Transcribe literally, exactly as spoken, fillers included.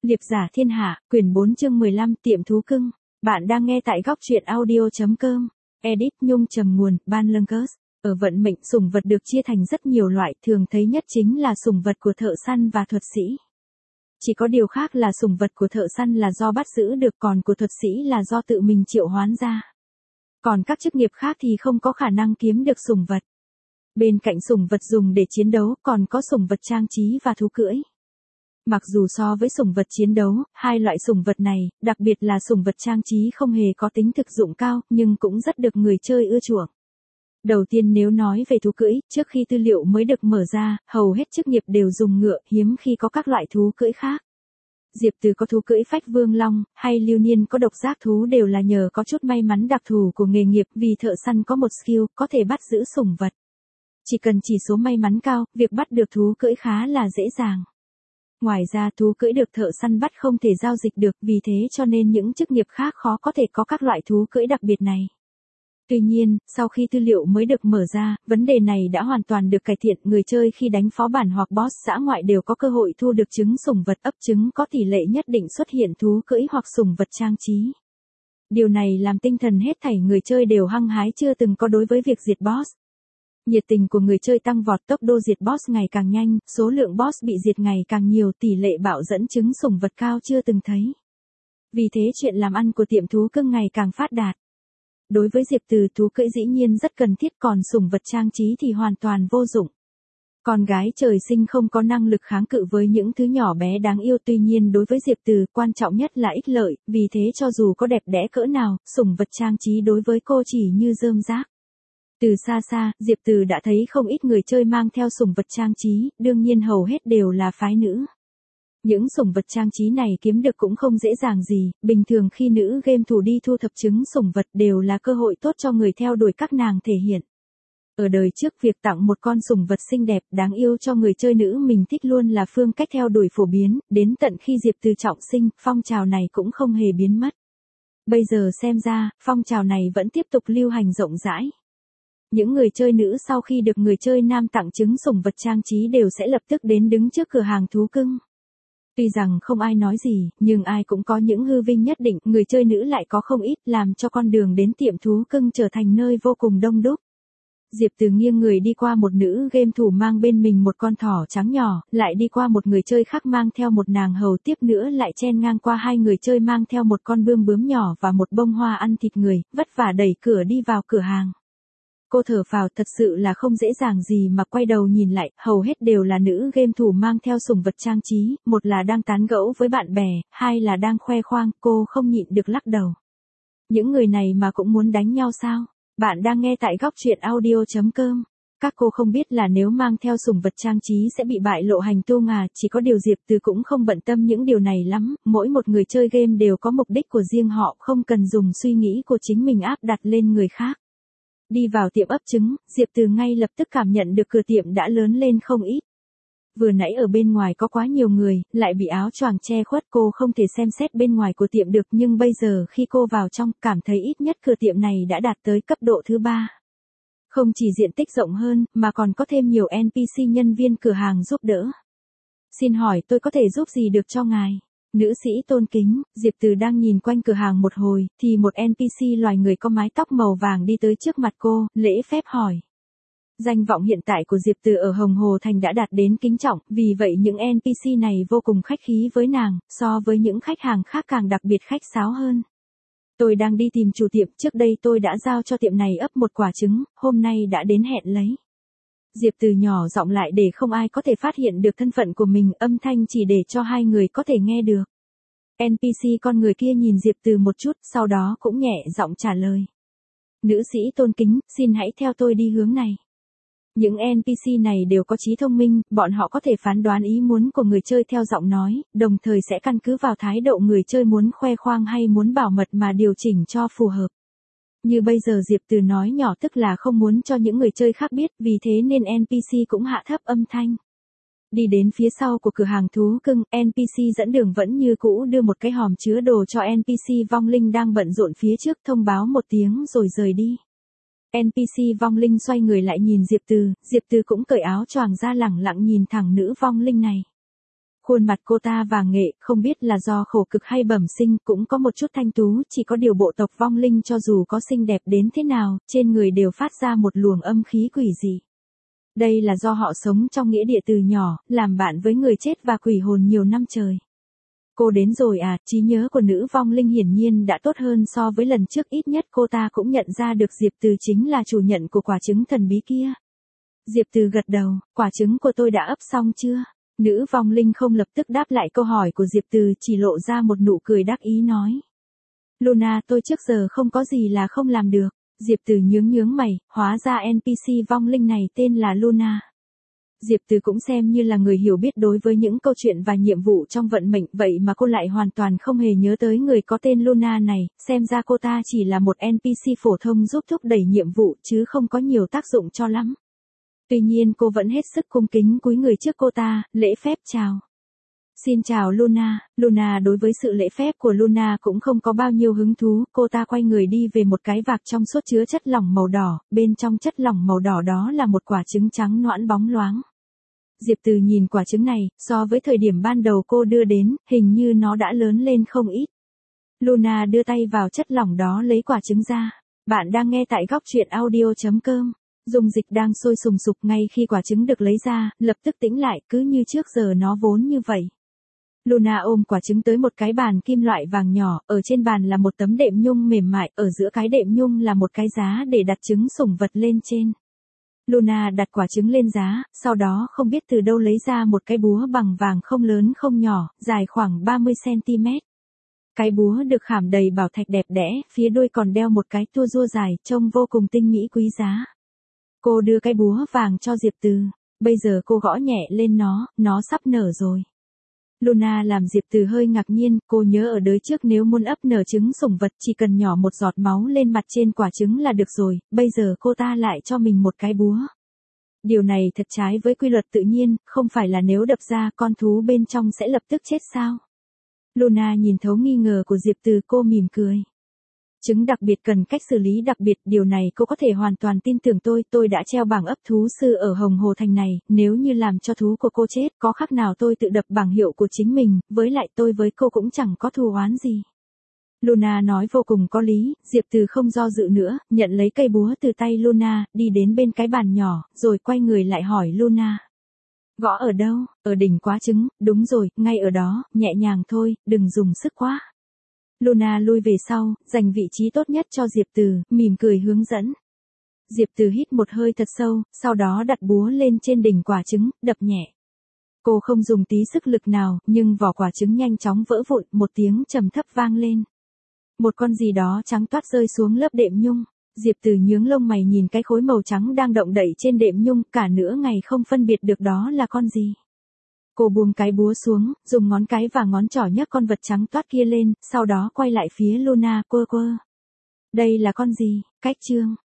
Liệp giả thiên hạ, quyển bốn chương mười lăm, tiệm thú cưng. Bạn đang nghe tại góc truyện audio chấm com. Edit Nhung trầm nguồn, Ban Lương. Ở vận mệnh, sủng vật được chia thành rất nhiều loại, thường thấy nhất chính là sủng vật của thợ săn và thuật sĩ. Chỉ có điều khác là sủng vật của thợ săn là do bắt giữ được, còn của thuật sĩ là do tự mình triệu hoán ra. Còn các chức nghiệp khác thì không có khả năng kiếm được sủng vật. Bên cạnh sủng vật dùng để chiến đấu, còn có sủng vật trang trí và thú cưỡi. Mặc dù so với sủng vật chiến đấu, hai loại sủng vật này, đặc biệt là sủng vật trang trí không hề có tính thực dụng cao, nhưng cũng rất được người chơi ưa chuộng. Đầu tiên nếu nói về thú cưỡi, trước khi tư liệu mới được mở ra, hầu hết chức nghiệp đều dùng ngựa, hiếm khi có các loại thú cưỡi khác. Diệp Từ có thú cưỡi phách vương long, hay Lưu Niên có độc giác thú đều là nhờ có chút may mắn đặc thù của nghề nghiệp, vì thợ săn có một skill, có thể bắt giữ sủng vật. Chỉ cần chỉ số may mắn cao, việc bắt được thú cưỡi khá là dễ dàng. Ngoài ra thú cưỡi được thợ săn bắt không thể giao dịch được, vì thế cho nên những chức nghiệp khác khó có thể có các loại thú cưỡi đặc biệt này. Tuy nhiên, sau khi tư liệu mới được mở ra, vấn đề này đã hoàn toàn được cải thiện, người chơi khi đánh phó bản hoặc boss dã ngoại đều có cơ hội thu được trứng sủng vật, ấp trứng có tỷ lệ nhất định xuất hiện thú cưỡi hoặc sủng vật trang trí. Điều này làm tinh thần hết thảy người chơi đều hăng hái chưa từng có đối với việc diệt boss. Nhiệt tình của người chơi tăng vọt, tốc độ diệt boss ngày càng nhanh, số lượng boss bị diệt ngày càng nhiều, tỷ lệ bạo dẫn trứng sủng vật cao chưa từng thấy. Vì thế chuyện làm ăn của tiệm thú cưng ngày càng phát đạt. Đối với Diệp Từ, thú cưỡi dĩ nhiên rất cần thiết, còn sủng vật trang trí thì hoàn toàn vô dụng. Con gái trời sinh không có năng lực kháng cự với những thứ nhỏ bé đáng yêu, tuy nhiên đối với Diệp Từ, quan trọng nhất là ích lợi, vì thế cho dù có đẹp đẽ cỡ nào, sủng vật trang trí đối với cô chỉ như rơm rác. Từ xa xa, Diệp Từ đã thấy không ít người chơi mang theo sủng vật trang trí, đương nhiên hầu hết đều là phái nữ. Những sủng vật trang trí này kiếm được cũng không dễ dàng gì, bình thường khi nữ game thủ đi thu thập trứng sủng vật đều là cơ hội tốt cho người theo đuổi các nàng thể hiện. Ở đời trước, việc tặng một con sủng vật xinh đẹp, đáng yêu cho người chơi nữ mình thích luôn là phương cách theo đuổi phổ biến, đến tận khi Diệp Từ trọng sinh, phong trào này cũng không hề biến mất. Bây giờ xem ra, phong trào này vẫn tiếp tục lưu hành rộng rãi. Những người chơi nữ sau khi được người chơi nam tặng trứng sủng vật trang trí đều sẽ lập tức đến đứng trước cửa hàng thú cưng. Tuy rằng không ai nói gì, nhưng ai cũng có những hư vinh nhất định, người chơi nữ lại có không ít, làm cho con đường đến tiệm thú cưng trở thành nơi vô cùng đông đúc. Diệp Từ nghiêng người đi qua một nữ game thủ mang bên mình một con thỏ trắng nhỏ, lại đi qua một người chơi khác mang theo một nàng hầu, tiếp nữa lại chen ngang qua hai người chơi mang theo một con bươm bướm nhỏ và một bông hoa ăn thịt người, vất vả đẩy cửa đi vào cửa hàng. Cô thở phào, thật sự là không dễ dàng gì mà quay đầu nhìn lại, hầu hết đều là nữ game thủ mang theo sủng vật trang trí, một là đang tán gẫu với bạn bè, hai là đang khoe khoang, cô không nhịn được lắc đầu. Những người này mà cũng muốn đánh nhau sao? Bạn đang nghe tại góc truyện audio chấm com. Các cô không biết là nếu mang theo sủng vật trang trí sẽ bị bại lộ hành tung à, chỉ có điều Diệp Từ cũng không bận tâm những điều này lắm, mỗi một người chơi game đều có mục đích của riêng họ, không cần dùng suy nghĩ của chính mình áp đặt lên người khác. Đi vào tiệm ấp trứng, Diệp Từ ngay lập tức cảm nhận được cửa tiệm đã lớn lên không ít. Vừa nãy ở bên ngoài có quá nhiều người, lại bị áo choàng che khuất, cô không thể xem xét bên ngoài của tiệm được, nhưng bây giờ khi cô vào trong, cảm thấy ít nhất cửa tiệm này đã đạt tới cấp độ thứ ba. Không chỉ diện tích rộng hơn, mà còn có thêm nhiều en pê xê nhân viên cửa hàng giúp đỡ. Xin hỏi tôi có thể giúp gì được cho ngài? Nữ sĩ tôn kính, Diệp Từ đang nhìn quanh cửa hàng một hồi, thì một en pê xê loài người có mái tóc màu vàng đi tới trước mặt cô, lễ phép hỏi. Danh vọng hiện tại của Diệp Từ ở Hồng Hồ Thành đã đạt đến kính trọng, vì vậy những en pê xê này vô cùng khách khí với nàng, so với những khách hàng khác càng đặc biệt khách sáo hơn. Tôi đang đi tìm chủ tiệm, trước đây tôi đã giao cho tiệm này ấp một quả trứng, hôm nay đã đến hẹn lấy. Diệp Từ nhỏ giọng lại để không ai có thể phát hiện được thân phận của mình, âm thanh chỉ để cho hai người có thể nghe được. en pê xê con người kia nhìn Diệp Từ một chút, sau đó cũng nhẹ giọng trả lời. Nữ sĩ tôn kính, xin hãy theo tôi đi hướng này. Những en pê xê này đều có trí thông minh, bọn họ có thể phán đoán ý muốn của người chơi theo giọng nói, đồng thời sẽ căn cứ vào thái độ người chơi muốn khoe khoang hay muốn bảo mật mà điều chỉnh cho phù hợp. Như bây giờ Diệp Từ nói nhỏ tức là không muốn cho những người chơi khác biết, vì thế nên en pê xê cũng hạ thấp âm thanh. Đi đến phía sau của cửa hàng thú cưng, en pê xê dẫn đường vẫn như cũ đưa một cái hòm chứa đồ cho en pê xê vong linh đang bận rộn phía trước, thông báo một tiếng rồi rời đi. en pê xê vong linh xoay người lại nhìn Diệp Từ, Diệp Từ cũng cởi áo choàng ra lẳng lặng nhìn thẳng nữ vong linh này. Khuôn mặt cô ta vàng nghệ, không biết là do khổ cực hay bẩm sinh, cũng có một chút thanh tú, chỉ có điều bộ tộc vong linh cho dù có xinh đẹp đến thế nào, trên người đều phát ra một luồng âm khí quỷ dị. Đây là do họ sống trong nghĩa địa từ nhỏ, làm bạn với người chết và quỷ hồn nhiều năm trời. Cô đến rồi à, trí nhớ của nữ vong linh hiển nhiên đã tốt hơn so với lần trước, ít nhất cô ta cũng nhận ra được Diệp Từ chính là chủ nhận của quả trứng thần bí kia. Diệp Từ gật đầu, quả trứng của tôi đã ấp xong chưa? Nữ vong linh không lập tức đáp lại câu hỏi của Diệp Từ, chỉ lộ ra một nụ cười đắc ý nói. Luna, tôi trước giờ không có gì là không làm được. Diệp Từ nhướng nhướng mày, hóa ra en pê xê vong linh này tên là Luna. Diệp Từ cũng xem như là người hiểu biết đối với những câu chuyện và nhiệm vụ trong vận mệnh, vậy mà cô lại hoàn toàn không hề nhớ tới người có tên Luna này, xem ra cô ta chỉ là một en pê xê phổ thông giúp thúc đẩy nhiệm vụ chứ không có nhiều tác dụng cho lắm. Tuy nhiên cô vẫn hết sức cung kính cúi người trước cô ta, lễ phép chào. Xin chào Luna. Luna đối với sự lễ phép của Luna cũng không có bao nhiêu hứng thú, cô ta quay người đi về một cái vạc trong suốt chứa chất lỏng màu đỏ, bên trong chất lỏng màu đỏ đó là một quả trứng trắng nõn bóng loáng. Diệp Từ nhìn quả trứng này, so với thời điểm ban đầu cô đưa đến, hình như nó đã lớn lên không ít. Luna đưa tay vào chất lỏng đó lấy quả trứng ra. Bạn đang nghe tại góc truyện audio chấm com. Dung dịch đang sôi sùng sục, ngay khi quả trứng được lấy ra, lập tức tĩnh lại, cứ như trước giờ nó vốn như vậy. Luna ôm quả trứng tới một cái bàn kim loại vàng nhỏ, ở trên bàn là một tấm đệm nhung mềm mại, ở giữa cái đệm nhung là một cái giá để đặt trứng sủng vật lên trên. Luna đặt quả trứng lên giá, sau đó không biết từ đâu lấy ra một cái búa bằng vàng không lớn không nhỏ, dài khoảng ba mươi xăng-ti-mét. Cái búa được khảm đầy bảo thạch đẹp đẽ, phía đuôi còn đeo một cái tua rua dài, trông vô cùng tinh mỹ quý giá. Cô đưa cái búa vàng cho Diệp Từ, bây giờ cô gõ nhẹ lên nó, nó sắp nở rồi. Luna làm Diệp Từ hơi ngạc nhiên, cô nhớ ở đời trước nếu muốn ấp nở trứng sủng vật chỉ cần nhỏ một giọt máu lên mặt trên quả trứng là được rồi, bây giờ cô ta lại cho mình một cái búa. Điều này thật trái với quy luật tự nhiên, không phải là nếu đập ra con thú bên trong sẽ lập tức chết sao? Luna nhìn thấu nghi ngờ của Diệp Từ, cô mỉm cười. Trứng đặc biệt cần cách xử lý đặc biệt, điều này cô có thể hoàn toàn tin tưởng tôi, tôi đã treo bảng ấp thú sư ở Hồng Hồ Thành này, nếu như làm cho thú của cô chết, có khác nào tôi tự đập bảng hiệu của chính mình, với lại tôi với cô cũng chẳng có thù oán gì. Luna nói vô cùng có lý, Diệp Từ không do dự nữa, nhận lấy cây búa từ tay Luna, đi đến bên cái bàn nhỏ, rồi quay người lại hỏi Luna. Gõ ở đâu? Ở đỉnh quả trứng, đúng rồi, ngay ở đó, nhẹ nhàng thôi, đừng dùng sức quá. Luna lui về sau, dành vị trí tốt nhất cho Diệp Từ, mỉm cười hướng dẫn. Diệp Từ hít một hơi thật sâu, sau đó đặt búa lên trên đỉnh quả trứng, đập nhẹ. Cô không dùng tí sức lực nào, nhưng vỏ quả trứng nhanh chóng vỡ vụn, một tiếng trầm thấp vang lên. Một con gì đó trắng toát rơi xuống lớp đệm nhung. Diệp Từ nhướng lông mày nhìn cái khối màu trắng đang động đậy trên đệm nhung, cả nửa ngày không phân biệt được đó là con gì. Cô buông cái búa xuống, dùng ngón cái và ngón trỏ nhấc con vật trắng toát kia lên, sau đó quay lại phía Luna, quơ quơ. Đây là con gì? Cách chương.